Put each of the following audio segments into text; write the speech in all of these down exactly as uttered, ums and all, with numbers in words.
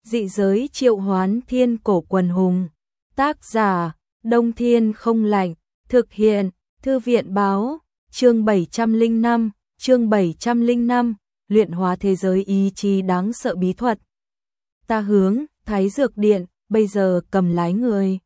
Dị giới triệu hoán thiên cổ quần hùng. Tác giả, Đông Thiên không lạnh. Thực hiện, Thư viện báo. Chương bảy trăm lẻ năm, chương bảy trăm lẻ năm, luyện hóa thế giới ý chí đáng sợ bí thuật. Ta hướng, Thái Dược Điện, bây giờ cầm lái người.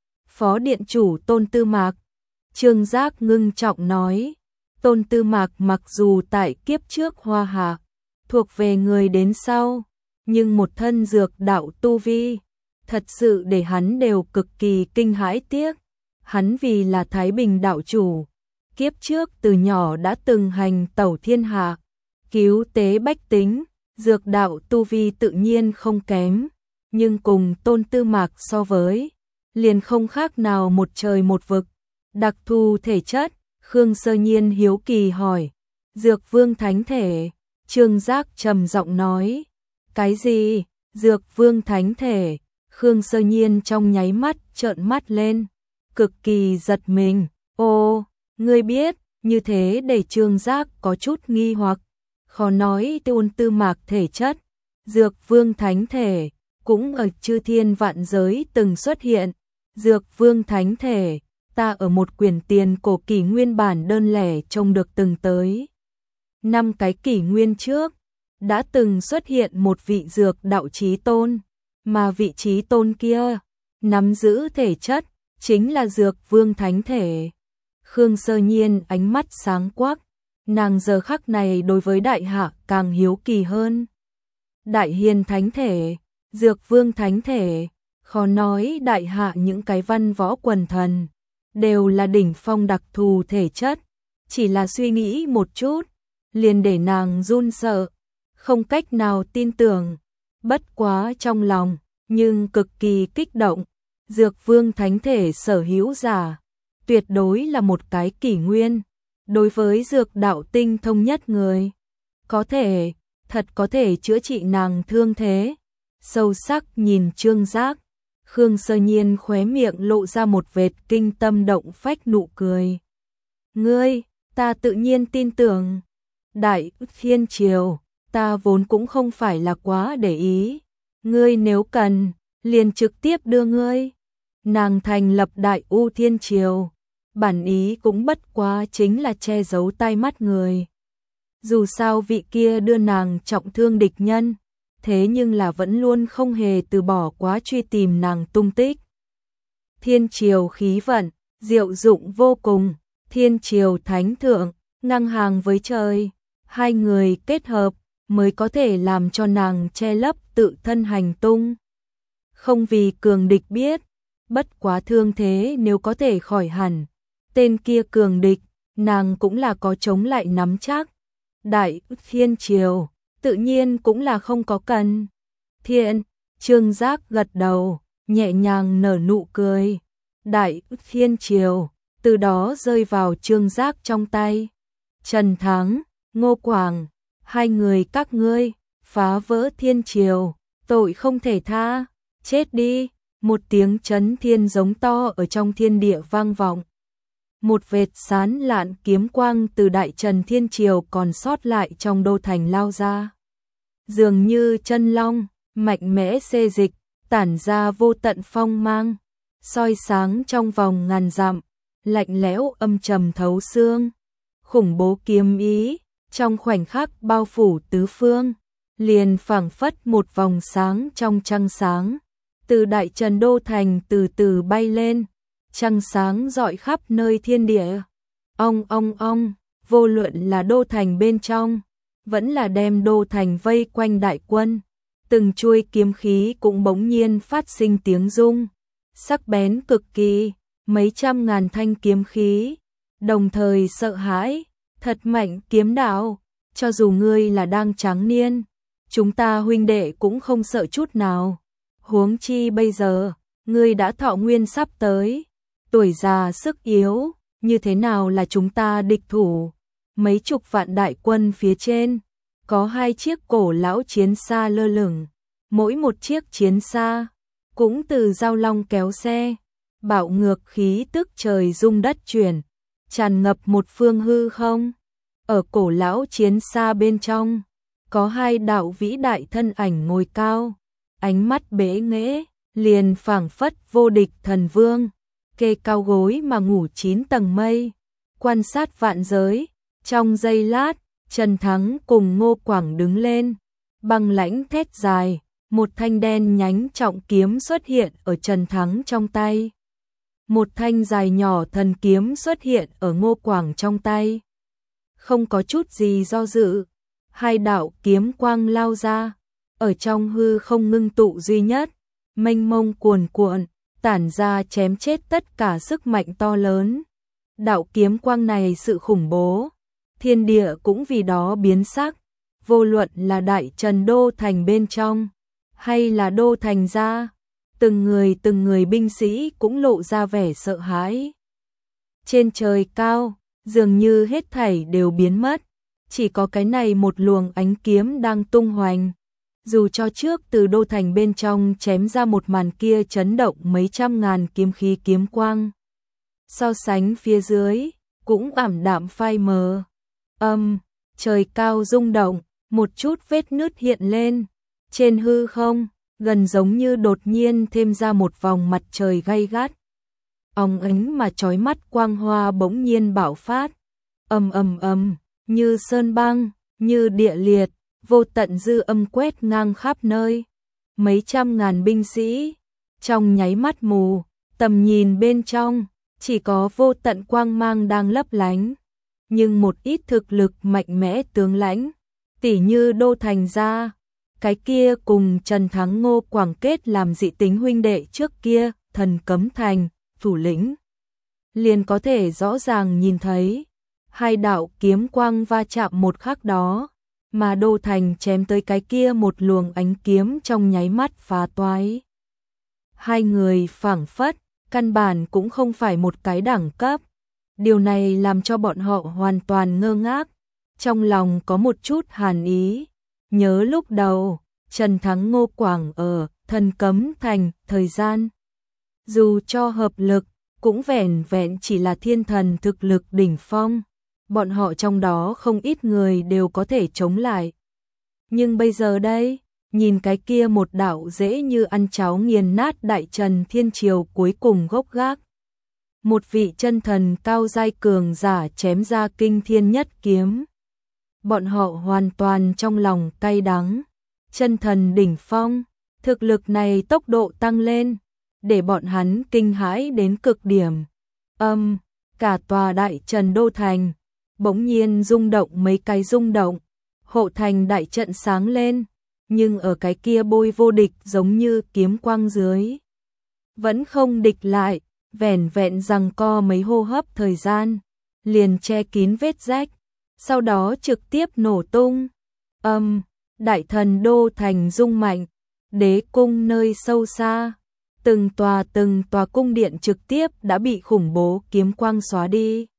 Phó Điện Chủ Tôn Tư Mạc. Trương Giác ngưng trọng nói. Tôn Tư Mạc mặc dù tại kiếp trước Hoa Hạ, thuộc về người đến sau, nhưng một thân dược đạo tu vi, thật sự để hắn đều cực kỳ kinh hãi tiếc. Hắn vì là Thái Bình đạo chủ, kiếp trước từ nhỏ đã từng hành tẩu thiên hạ, cứu tế bách tính, dược đạo tu vi tự nhiên không kém, nhưng cùng Tôn Tư Mạc so với, liền không khác nào một trời một vực. Đặc thù thể chất, Khương Sơ Nhiên hiếu kỳ hỏi. Dược Vương Thánh Thể. Trương Giác trầm giọng nói. Cái gì? Dược Vương Thánh Thể. Khương Sơ Nhiên trong nháy mắt trợn mắt lên, cực kỳ giật mình. Ô, ngươi biết? Như thế để Trương Giác có chút nghi hoặc. Khó nói Tôn Tư Mạc thể chất, Dược Vương Thánh Thể cũng ở chư thiên vạn giới từng xuất hiện. Dược Vương Thánh Thể, ta ở một quyển tiền cổ kỷ nguyên bản đơn lẻ trông được từng tới. Năm cái kỷ nguyên trước, đã từng xuất hiện một vị dược đạo chí tôn, mà vị chí tôn kia, nắm giữ thể chất, chính là Dược Vương Thánh Thể. Khương Sơ Nhiên ánh mắt sáng quắc, nàng giờ khắc này đối với Đại Hạ càng hiếu kỳ hơn. Đại Hiền Thánh Thể, Dược Vương Thánh Thể, khó nói Đại Hạ những cái văn võ quần thần, đều là đỉnh phong đặc thù thể chất, chỉ là suy nghĩ một chút, liền để nàng run sợ, không cách nào tin tưởng, bất quá trong lòng, nhưng cực kỳ kích động. Dược Vương Thánh Thể sở hữu giả, tuyệt đối là một cái kỷ nguyên, đối với dược đạo tinh thông nhất người, có thể, thật có thể chữa trị nàng thương thế. Sâu sắc nhìn Trương Giác, Khương Sơ Nhiên khóe miệng lộ ra một vệt kinh tâm động phách nụ cười. Ngươi, ta tự nhiên tin tưởng. Đại Thiên Triều, ta vốn cũng không phải là quá để ý. Ngươi nếu cần, liền trực tiếp đưa ngươi. Nàng thành lập Đại U Thiên Triều, bản ý cũng bất quá chính là che giấu tai mắt người. Dù sao vị kia đưa nàng trọng thương địch nhân, thế nhưng là vẫn luôn không hề từ bỏ quá truy tìm nàng tung tích. Thiên Triều khí vận, diệu dụng vô cùng, Thiên Triều thánh thượng, ngang hàng với trời, hai người kết hợp mới có thể làm cho nàng che lấp tự thân hành tung. Không vì cường địch biết, bất quá thương thế nếu có thể khỏi hẳn, tên kia cường địch, nàng cũng là có chống lại nắm chắc. Đại Thiên Triều, tự nhiên cũng là không có cần. Thiện, Trương Giác gật đầu, nhẹ nhàng nở nụ cười. Đại Thiên Triều, từ đó rơi vào Trương Giác trong tay. Trần Thắng, Ngô Quảng, hai người các ngươi, phá vỡ Thiên Triều, tội không thể tha, chết đi. Một tiếng chấn thiên giống to ở trong thiên địa vang vọng. Một vệt sán lạn kiếm quang từ Đại Trần Thiên Triều còn sót lại trong đô thành lao ra. Dường như chân long, mạnh mẽ xê dịch, tản ra vô tận phong mang, soi sáng trong vòng ngàn dặm, lạnh lẽo âm trầm thấu xương. Khủng bố kiếm ý, trong khoảnh khắc bao phủ tứ phương, liền phảng phất một vòng sáng trong trăng sáng. Từ Đại Trần đô thành từ từ bay lên, trăng sáng rọi khắp nơi thiên địa. Ong ong ong, vô luận là đô thành bên trong, vẫn là đem đô thành vây quanh đại quân, từng chuôi kiếm khí cũng bỗng nhiên phát sinh tiếng rung, sắc bén cực kỳ, mấy trăm ngàn thanh kiếm khí, đồng thời sợ hãi, thật mạnh kiếm đạo, cho dù ngươi là đang tráng niên, chúng ta huynh đệ cũng không sợ chút nào. Huống chi bây giờ, ngươi đã thọ nguyên sắp tới, tuổi già sức yếu, như thế nào là chúng ta địch thủ? Mấy chục vạn đại quân phía trên, có hai chiếc cổ lão chiến xa lơ lửng, mỗi một chiếc chiến xa cũng từ giao long kéo xe, bạo ngược khí tức trời rung đất chuyển, tràn ngập một phương hư không. Ở cổ lão chiến xa bên trong, có hai đạo vĩ đại thân ảnh ngồi cao, ánh mắt bế nghễ, liền phảng phất vô địch thần vương, kê cao gối mà ngủ chín tầng mây, quan sát vạn giới. Trong giây lát, Trần Thắng cùng Ngô Quảng đứng lên, băng lãnh thét dài, một thanh đen nhánh trọng kiếm xuất hiện ở Trần Thắng trong tay. Một thanh dài nhỏ thần kiếm xuất hiện ở Ngô Quảng trong tay. Không có chút gì do dự, hai đạo kiếm quang lao ra, ở trong hư không ngưng tụ duy nhất, mênh mông cuồn cuộn, tản ra chém chết tất cả sức mạnh to lớn. Đạo kiếm quang này sự khủng bố, thiên địa cũng vì đó biến sắc, vô luận là Đại Trần đô thành bên trong, hay là đô thành ra, từng người từng người binh sĩ cũng lộ ra vẻ sợ hãi. Trên trời cao, dường như hết thảy đều biến mất, chỉ có cái này một luồng ánh kiếm đang tung hoành. Dù cho trước từ đô thành bên trong chém ra một màn kia chấn động mấy trăm ngàn kiếm khí kiếm quang, so sánh phía dưới, cũng ảm đạm phai mờ. Âm, trời cao rung động, một chút vết nứt hiện lên, trên hư không, gần giống như đột nhiên thêm ra một vòng mặt trời gay gắt. Óng ánh mà chói mắt quang hoa bỗng nhiên bạo phát, ầm ầm ầm, như sơn băng, như địa liệt, vô tận dư âm quét ngang khắp nơi. Mấy trăm ngàn binh sĩ, trong nháy mắt mù, tầm nhìn bên trong, chỉ có vô tận quang mang đang lấp lánh. Nhưng một ít thực lực mạnh mẽ tướng lãnh, tỉ như Đô Thành Gia, cái kia cùng Trần Thắng Ngô Quảng kết làm dị tính huynh đệ trước kia, Thần Cấm Thành, thủ lĩnh, liền có thể rõ ràng nhìn thấy, hai đạo kiếm quang va chạm một khắc đó, mà Đô Thành chém tới cái kia một luồng ánh kiếm trong nháy mắt phá toái. Hai người phảng phất, căn bản cũng không phải một cái đẳng cấp. Điều này làm cho bọn họ hoàn toàn ngơ ngác, trong lòng có một chút hàn ý. Nhớ lúc đầu, Trần Thắng Ngô Quảng ở Thần Cấm Thành thời gian, dù cho hợp lực, cũng vẻn vẹn chỉ là thiên thần thực lực đỉnh phong. Bọn họ trong đó không ít người đều có thể chống lại. Nhưng bây giờ đây, nhìn cái kia một đạo dễ như ăn cháo nghiền nát Đại Trần Thiên Triều cuối cùng gốc gác. Một vị chân thần cao giai cường giả chém ra kinh thiên nhất kiếm. Bọn họ hoàn toàn trong lòng cay đắng. Chân thần đỉnh phong, thực lực này tốc độ tăng lên, để bọn hắn kinh hãi đến cực điểm. Âm, cả tòa Đại Trần Đô Thành bỗng nhiên rung động mấy cái rung động, hộ thành đại trận sáng lên, nhưng ở cái kia bôi vô địch giống như kiếm quang dưới, vẫn không địch lại, vẻn vẹn giằng co mấy hô hấp thời gian, liền che kín vết rách, sau đó trực tiếp nổ tung. Âm, Đại Thần Đô Thành rung mạnh, đế cung nơi sâu xa, từng tòa từng tòa cung điện trực tiếp đã bị khủng bố kiếm quang xóa đi.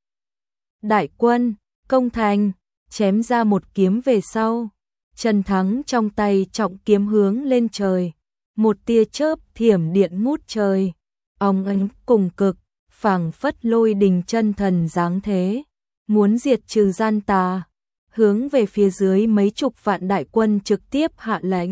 Đại quân, công thành, chém ra một kiếm về sau, Trần Thắng trong tay trọng kiếm hướng lên trời, một tia chớp thiểm điện ngút trời, óng ánh cùng cực, phảng phất lôi đình chân thần dáng thế, muốn diệt trừ gian tà, hướng về phía dưới mấy chục vạn đại quân trực tiếp hạ lệnh.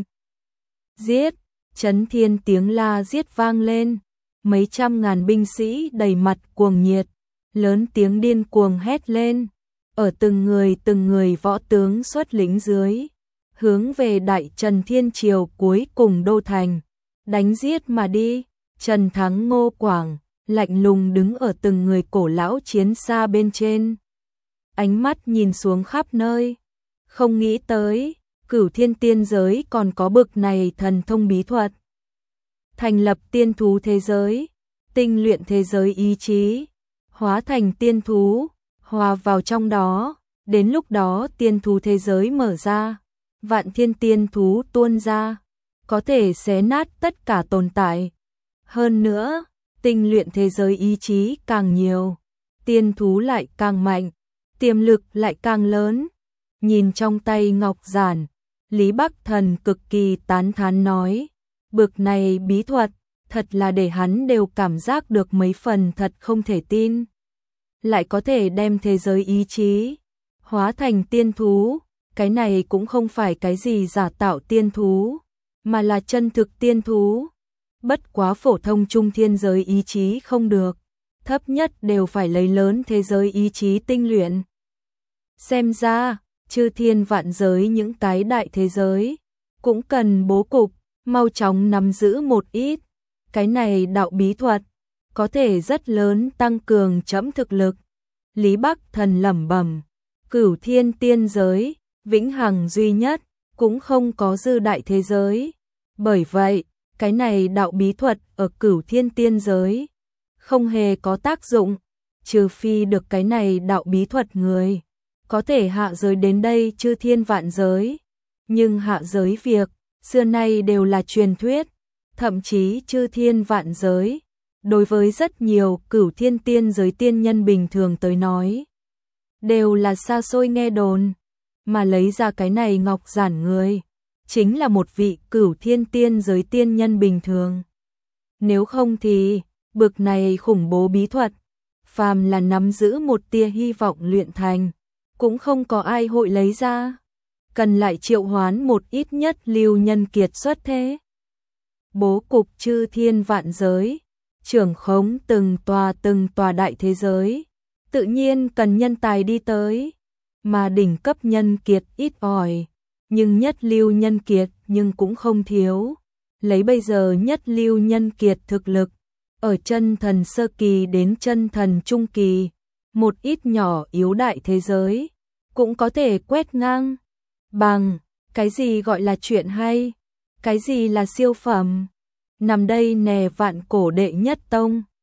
Giết, chấn thiên tiếng la giết vang lên, mấy trăm ngàn binh sĩ đầy mặt cuồng nhiệt, lớn tiếng điên cuồng hét lên, ở từng người từng người võ tướng xuất lĩnh dưới, hướng về Đại Trần Thiên Triều cuối cùng đô thành, đánh giết mà đi. Trần Thắng Ngô Quảng, lạnh lùng đứng ở từng người cổ lão chiến xa bên trên. Ánh mắt nhìn xuống khắp nơi, không nghĩ tới, Cửu Thiên tiên giới còn có bực này thần thông bí thuật. Thành lập tiên thú thế giới, tinh luyện thế giới ý chí, hóa thành tiên thú, hòa vào trong đó, đến lúc đó tiên thú thế giới mở ra, vạn thiên tiên thú tuôn ra, có thể xé nát tất cả tồn tại. Hơn nữa, tinh luyện thế giới ý chí càng nhiều, tiên thú lại càng mạnh, tiềm lực lại càng lớn. Nhìn trong tay ngọc giản, Lý Bắc Thần cực kỳ tán thán nói, bực này bí thuật, thật là để hắn đều cảm giác được mấy phần thật không thể tin. Lại có thể đem thế giới ý chí hóa thành tiên thú, cái này cũng không phải cái gì giả tạo tiên thú, mà là chân thực tiên thú. Bất quá phổ thông trung thiên giới ý chí không được, thấp nhất đều phải lấy lớn thế giới ý chí tinh luyện. Xem ra, chư thiên vạn giới những cái đại thế giới, cũng cần bố cục, mau chóng nắm giữ một ít. Cái này đạo bí thuật, có thể rất lớn tăng cường chấm thực lực. Lý Bắc Thần lẩm bẩm, cửu thiên tiên giới, vĩnh hằng duy nhất, cũng không có dư đại thế giới. Bởi vậy, cái này đạo bí thuật ở cửu thiên tiên giới, không hề có tác dụng, trừ phi được cái này đạo bí thuật người, có thể hạ giới đến đây chư thiên vạn giới. Nhưng hạ giới việc, xưa nay đều là truyền thuyết, thậm chí chư thiên vạn giới. Đối với rất nhiều cửu thiên tiên giới tiên nhân bình thường tới nói, đều là xa xôi nghe đồn, mà lấy ra cái này ngọc giản người, chính là một vị cửu thiên tiên giới tiên nhân bình thường. Nếu không thì, bực này khủng bố bí thuật, phàm là nắm giữ một tia hy vọng luyện thành, cũng không có ai hội lấy ra. Cần lại triệu hoán một ít nhất lưu nhân kiệt xuất thế. Bố cục chư thiên vạn giới, trưởng khống từng tòa từng tòa đại thế giới, tự nhiên cần nhân tài đi tới, mà đỉnh cấp nhân kiệt ít ỏi, nhưng nhất lưu nhân kiệt nhưng cũng không thiếu. Lấy bây giờ nhất lưu nhân kiệt thực lực, ở chân thần sơ kỳ đến chân thần trung kỳ, một ít nhỏ yếu đại thế giới, cũng có thể quét ngang. Bằng, cái gì gọi là chuyện hay, cái gì là siêu phẩm, nằm đây nè vạn cổ đệ nhất tông.